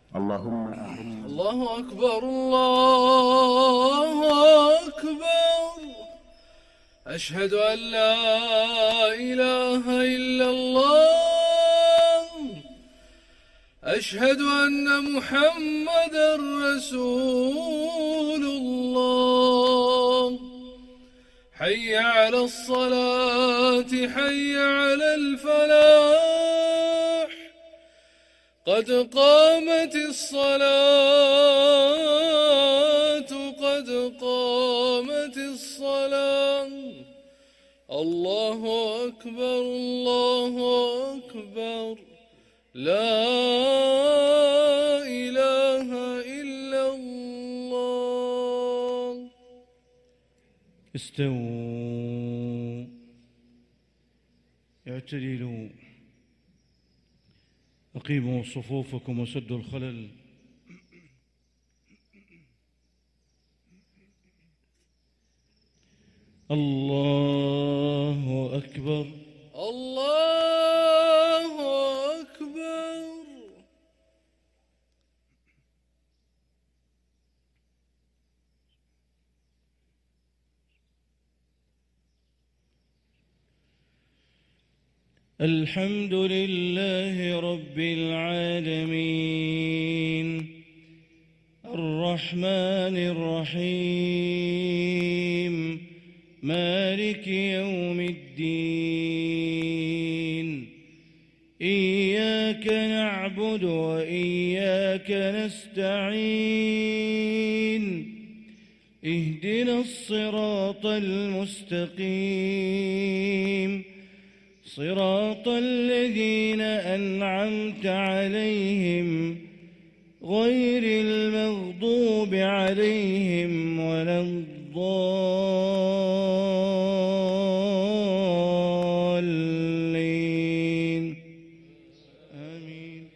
اللهم أعني. الله أكبر الله أكبر. أشهد أن لا إله إلا الله. أشهد أن محمدا رسول الله. حي على الصلاة حي على الفلاح. قد قامت الصلاة قد قامت الصلاة. الله أكبر الله أكبر. لا إله إلا الله. استووا اعتدلوا أقيموا صفوفكم وسدوا الخلل. الله أكبر الله أكبر. الحمد لله رب العالمين الرحمن الرحيم مالك يوم الدين. إياك نعبد وإياك نستعين. اهدنا الصراط المستقيم صراط الذين أنعمت عليهم غير المغضوب عليهم ولا الضالين. آمين.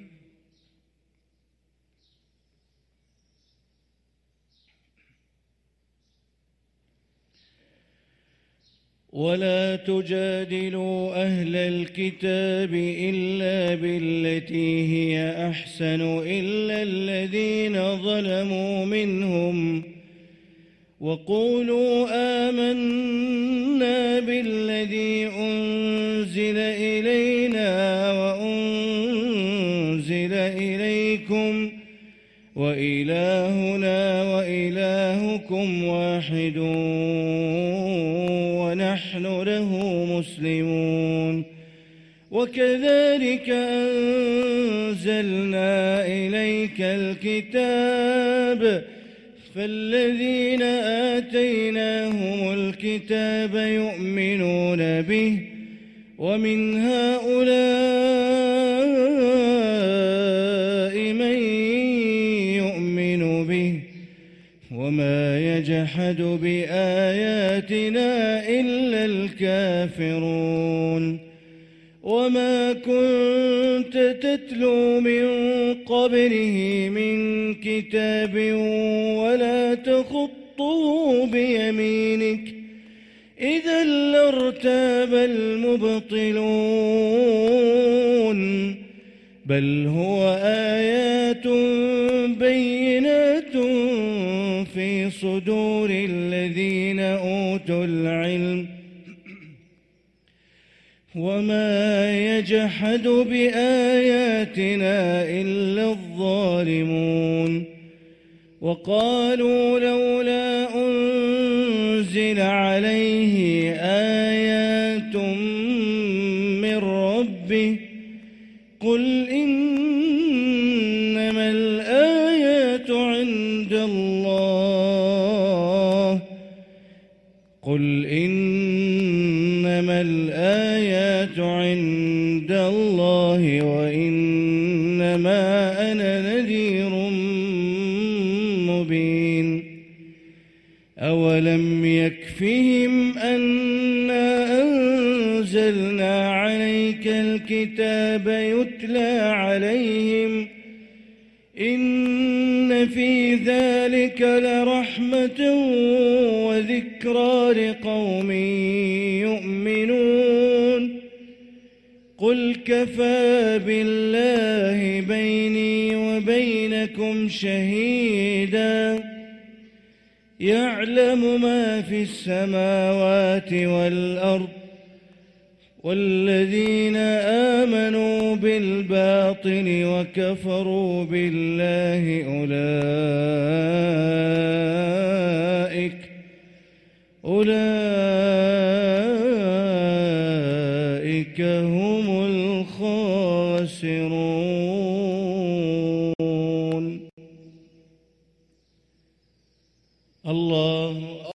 ولا تجادلوا أهل الكتاب إلا بالتي هي أحسن إلا الذين ظلموا منهم وقولوا آمنا بالذي أنزل إلينا وأنزل إليكم وإلهنا وإلهكم واحد ونحن له مسلمون. وكذلك أنزلنا إليك الكتاب فالذين آتيناهم الكتاب يؤمنون به ومن هؤلاء من يؤمن به وما يجحد بآياتنا إلا الكافرون. وما كنت تتلو من قبله من كتاب ولا تخطه بيمينك إذا لارتاب المبطلون. بل هو آيات بينات في صدور الذين أوتوا العلم وما يجحد بآياتنا إلا الظالمون. وقالوا لولا أنزل عليه آيات من ربه قل إنما الآيات عند الله قل إنما الآيات عند الله وإنما أنا نذير مبين. أولم يكفهم أنا أنزلنا عليك الكتاب يتلى عليهم إن في ذلك لرحمة وذكرى لقوم يؤمنون. قل كفى بالله بيني وبينكم شهيدا يعلم ما في السماوات والأرض والذين آمنوا بالباطل وكفروا بالله أولئك هم الخاسرون. الله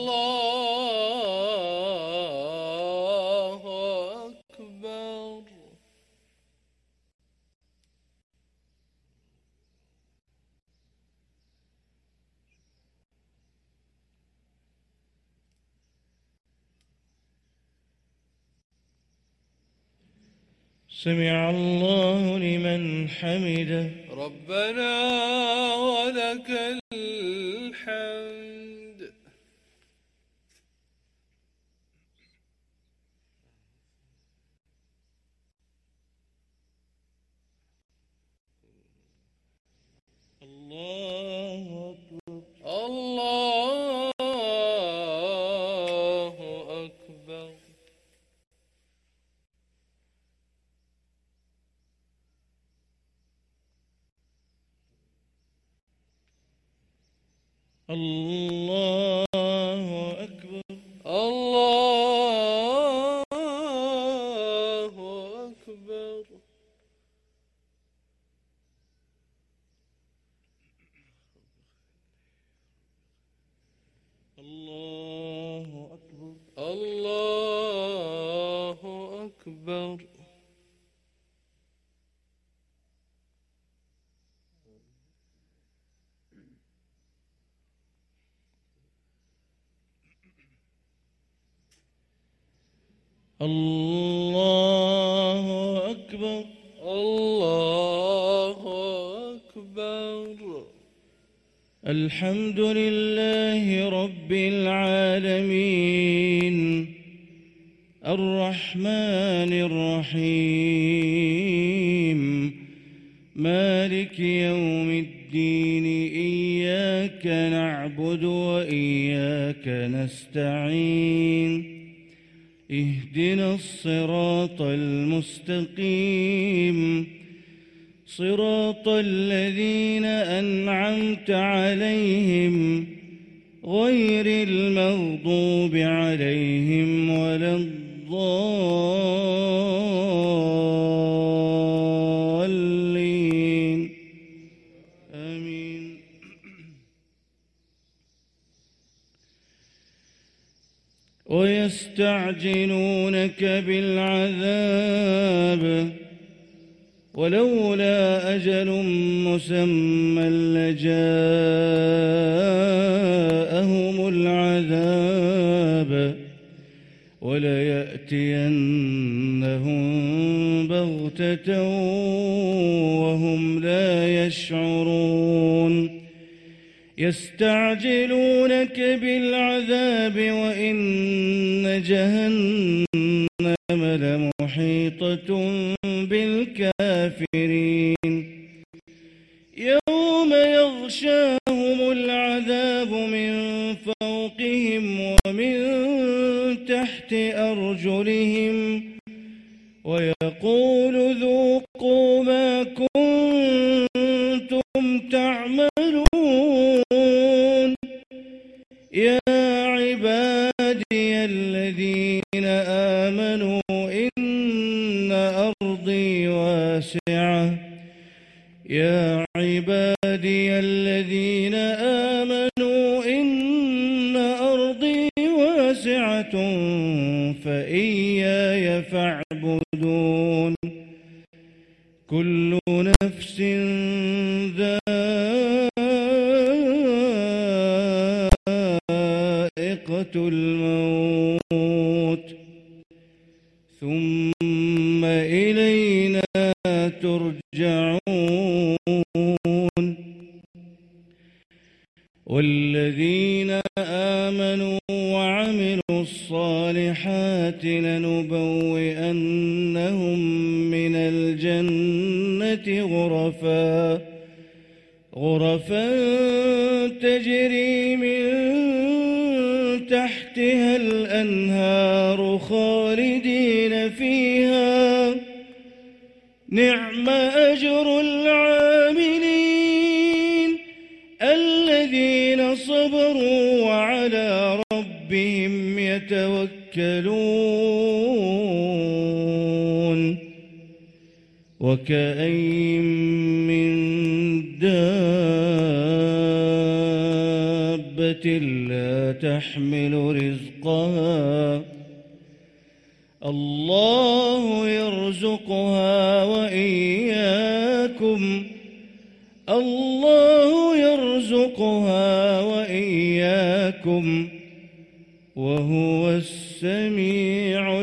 أكبر. سمع الله لمن حمده. ربنا ولك الحمد. الله أكبر. الله أكبر. الله أكبر. الله أكبر. الله أكبر. الله أكبر. الله أكبر. الله أكبر. الحمد لله رب العالمين الرحمن الرحيم مالك يوم الدين إياك نعبد وإياك نستعين اهدنا الصراط المستقيم صراط الذين أنعمت عليهم غير المغضوب عليهم ولا الضالين آمين. ويستعجلونك بالعذاب ولولا أجل مسمى لجاءهم العذاب وليأتينهم بغتة وهم لا يشعرون. يستعجلونك بالعذاب وإن جهنم لمحيطة بالكافرين. يوم يغشاهم العذاب من فوقهم ومن تحت أرجلهم ويقول ذوقوا ما كنتم تعملون. يا عبادي الذين آمنوا إن أرضي واسعة. يا عبادي الذين آمنوا إن أرضي واسعة فإياي فاعبدون. كل نفس ذائقة الموت ثم إلينا ترجعون. والذين آمنوا وعملوا الصالحات لنبوئنهم غرفا تجري من تحتها الأنهار خالدين فيها نعم أجر العاملين الذين صبروا وعلى ربهم يتوكلون وكأين من دابة لا تحمل رزقها الله يرزقها وإياكم وهو السميع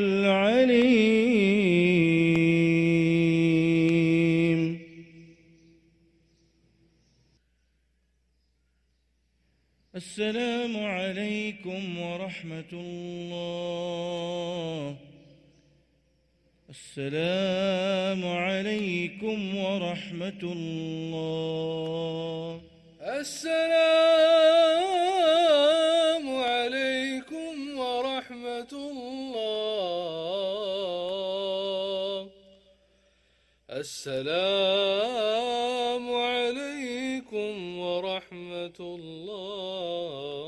العليم. السلام عليكم ورحمة الله. السلام عليكم ورحمة الله. السلام عليكم ورحمة الله. السلام عليكم ورحمة الله.